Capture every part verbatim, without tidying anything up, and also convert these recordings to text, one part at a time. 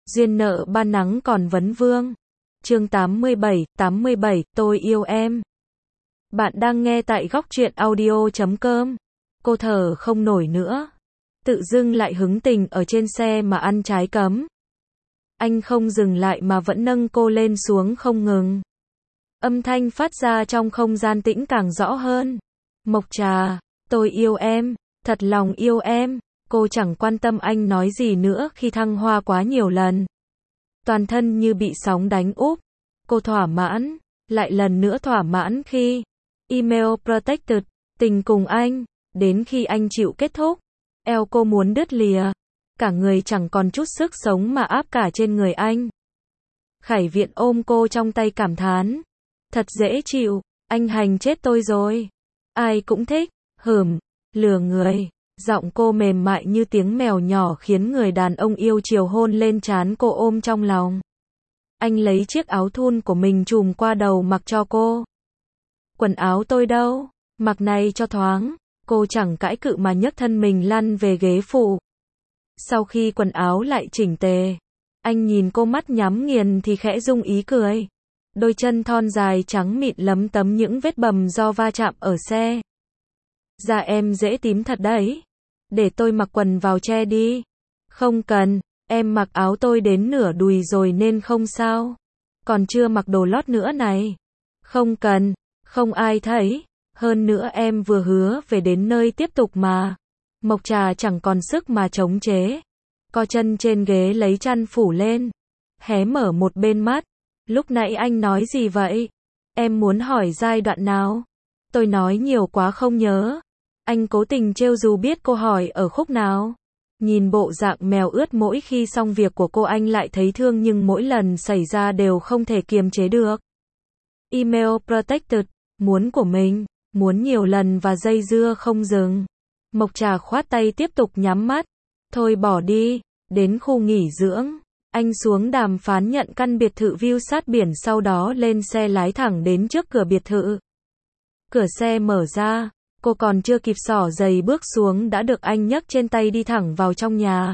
Duyên nợ ban nắng còn vấn vương. Chương tám mươi bảy, tám mươi bảy, tôi yêu em. Bạn đang nghe tại góc truyện audio chấm com. Cô thở không nổi nữa. Tự dưng lại hứng tình ở trên xe mà ăn trái cấm. Anh không dừng lại mà vẫn nâng cô lên xuống không ngừng. Âm thanh phát ra trong không gian tĩnh càng rõ hơn. Mộc Trà, tôi yêu em, thật lòng yêu em. Cô chẳng quan tâm anh nói gì nữa khi thăng hoa quá nhiều lần. Toàn thân như bị sóng đánh úp. Cô thỏa mãn, lại lần nữa thỏa mãn khi email protected, tình cùng anh, đến khi anh chịu kết thúc. Eo cô muốn đứt lìa. Cả người chẳng còn chút sức sống mà áp cả trên người anh. Khải Viện ôm cô trong tay cảm thán. Thật dễ chịu, anh hành chết tôi rồi. Ai cũng thích, hửm, lừa người. Giọng cô mềm mại như tiếng mèo nhỏ khiến người đàn ông yêu chiều hôn lên trán cô ôm trong lòng. Anh lấy chiếc áo thun của mình trùm qua đầu mặc cho cô. Quần áo tôi đâu, mặc này cho thoáng. Cô chẳng cãi cự mà nhấc thân mình lăn về ghế phụ. Sau khi quần áo lại chỉnh tề, anh nhìn cô mắt nhắm nghiền thì khẽ rung ý cười. Đôi chân thon dài trắng mịn lấm tấm những vết bầm do va chạm ở xe. Da em dễ tím thật đấy. Để tôi mặc quần vào che đi. Không cần, em mặc áo tôi đến nửa đùi rồi nên không sao. Còn chưa mặc đồ lót nữa này. Không cần, không ai thấy. Hơn nữa em vừa hứa về đến nơi tiếp tục mà. Mộc Trà chẳng còn sức mà chống chế. Co chân trên ghế lấy chăn phủ lên. Hé mở một bên mắt. Lúc nãy anh nói gì vậy? Em muốn hỏi giai đoạn nào? Tôi nói nhiều quá không nhớ. Anh cố tình trêu dù biết cô hỏi ở khúc nào. Nhìn bộ dạng mèo ướt mỗi khi xong việc của cô anh lại thấy thương nhưng mỗi lần xảy ra đều không thể kiềm chế được. Email protected, muốn của mình, muốn nhiều lần và dây dưa không dừng. Mộc Trà khoát tay tiếp tục nhắm mắt. Thôi bỏ đi, đến khu nghỉ dưỡng. Anh xuống đàm phán nhận căn biệt thự view sát biển sau đó lên xe lái thẳng đến trước cửa biệt thự. Cửa xe mở ra. Cô còn chưa kịp xỏ giày bước xuống đã được anh nhấc trên tay đi thẳng vào trong nhà.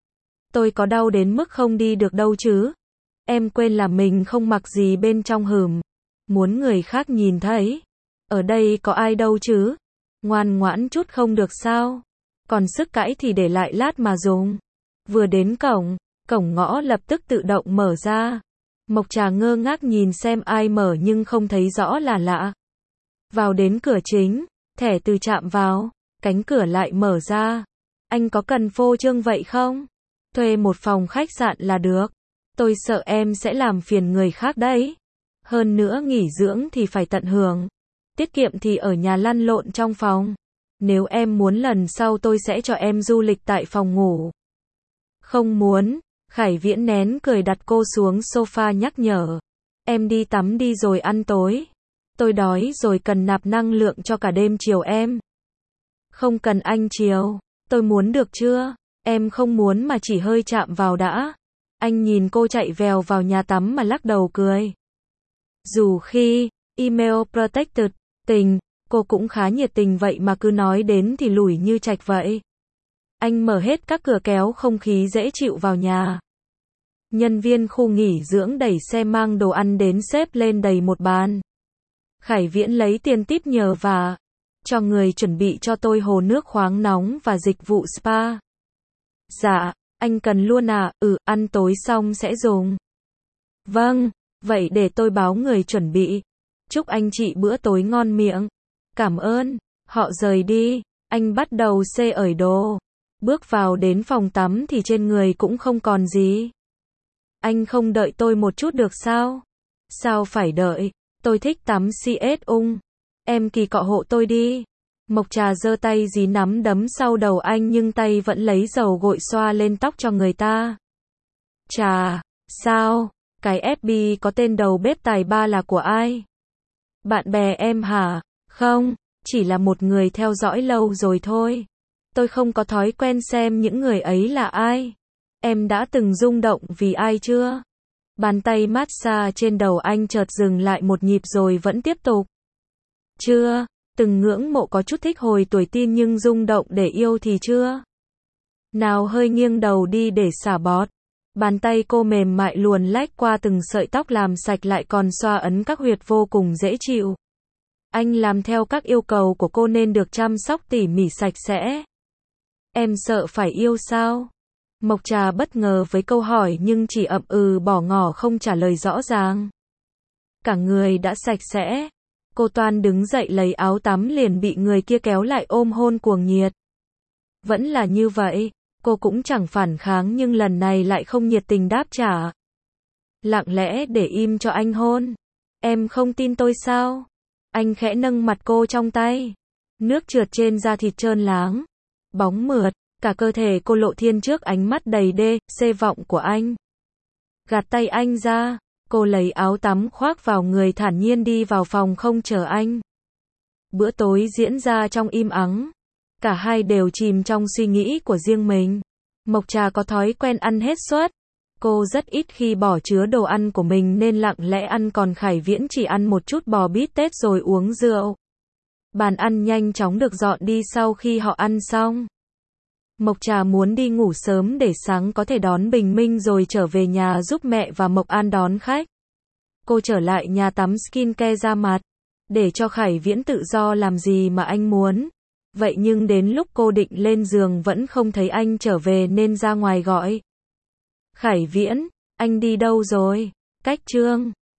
Tôi có đau đến mức không đi được đâu chứ. Em quên là mình không mặc gì bên trong hửm. Muốn người khác nhìn thấy. Ở đây có ai đâu chứ. Ngoan ngoãn chút không được sao. Còn sức cãi thì để lại lát mà dùng. Vừa đến cổng, cổng ngõ lập tức tự động mở ra. Mộc Trà ngơ ngác nhìn xem ai mở nhưng không thấy rõ là lạ. Vào đến cửa chính. Thẻ từ chạm vào, cánh cửa lại mở ra. Anh có cần phô trương vậy không? Thuê một phòng khách sạn là được. Tôi sợ em sẽ làm phiền người khác đấy. Hơn nữa nghỉ dưỡng thì phải tận hưởng. Tiết kiệm thì ở nhà lăn lộn trong phòng. Nếu em muốn lần sau tôi sẽ cho em du lịch tại phòng ngủ. Không muốn. Khải Viễn nén cười đặt cô xuống sofa nhắc nhở. Em đi tắm đi rồi ăn tối. Tôi đói rồi cần nạp năng lượng cho cả đêm chiều em. Không cần anh chiều. Tôi muốn được chưa? Em không muốn mà chỉ hơi chạm vào đã. Anh nhìn cô chạy vèo vào nhà tắm mà lắc đầu cười. Dù khi email protected, tình, cô cũng khá nhiệt tình vậy mà cứ nói đến thì lủi như trạch vậy. Anh mở hết các cửa kéo không khí dễ chịu vào nhà. Nhân viên khu nghỉ dưỡng đẩy xe mang đồ ăn đến xếp lên đầy một bàn. Khải Viễn lấy tiền tip nhờ và cho người chuẩn bị cho tôi hồ nước khoáng nóng và dịch vụ spa. Dạ, anh cần luôn à? Ừ, ăn tối xong sẽ dùng. Vâng, vậy để tôi báo người chuẩn bị. Chúc anh chị bữa tối ngon miệng. Cảm ơn. Họ rời đi, anh bắt đầu xê ởi đồ. Bước vào đến phòng tắm thì trên người cũng không còn gì. Anh không đợi tôi một chút được sao? Sao phải đợi? Tôi thích tắm xê ét ung. Em kỳ cọ hộ tôi đi. Mộc Trà giơ tay dí nắm đấm sau đầu anh nhưng tay vẫn lấy dầu gội xoa lên tóc cho người ta. Trà, sao? Cái ép bê có tên đầu bếp tài ba là của ai? Bạn bè em hả? Không, chỉ là một người theo dõi lâu rồi thôi. Tôi không có thói quen xem những người ấy là ai. Em đã từng rung động vì ai chưa? Bàn tay massage trên đầu anh chợt dừng lại một nhịp rồi vẫn tiếp tục. Chưa, từng ngưỡng mộ có chút thích hồi tuổi teen nhưng rung động để yêu thì chưa. Nào hơi nghiêng đầu đi để xả bọt. Bàn tay cô mềm mại luồn lách qua từng sợi tóc làm sạch lại còn xoa ấn các huyệt vô cùng dễ chịu. Anh làm theo các yêu cầu của cô nên được chăm sóc tỉ mỉ sạch sẽ. Em sợ phải yêu sao? Mộc Trà bất ngờ với câu hỏi nhưng chỉ ậm ừ bỏ ngỏ không trả lời rõ ràng. Cả người đã sạch sẽ. Cô toan đứng dậy lấy áo tắm liền bị người kia kéo lại ôm hôn cuồng nhiệt. Vẫn là như vậy, cô cũng chẳng phản kháng nhưng lần này lại không nhiệt tình đáp trả. Lặng lẽ để im cho anh hôn. Em không tin tôi sao? Anh khẽ nâng mặt cô trong tay. Nước trượt trên da thịt trơn láng. Bóng mượt, cả cơ thể cô lộ thiên trước ánh mắt đầy đê, xê vọng của anh. Gạt tay anh ra, cô lấy áo tắm khoác vào người thản nhiên đi vào phòng không chờ anh. Bữa tối diễn ra trong im ắng. Cả hai đều chìm trong suy nghĩ của riêng mình. Mộc Trà có thói quen ăn hết suất. Cô rất ít khi bỏ chứa đồ ăn của mình nên lặng lẽ ăn, còn Khải Viễn chỉ ăn một chút bò bít tết rồi uống rượu. Bàn ăn nhanh chóng được dọn đi sau khi họ ăn xong. Mộc Trà muốn đi ngủ sớm để sáng có thể đón bình minh rồi trở về nhà giúp mẹ và Mộc An đón khách. Cô trở lại nhà tắm skincare da mặt, để cho Khải Viễn tự do làm gì mà anh muốn. Vậy nhưng đến lúc cô định lên giường vẫn không thấy anh trở về nên ra ngoài gọi. Khải Viễn, anh đi đâu rồi? Cách Trương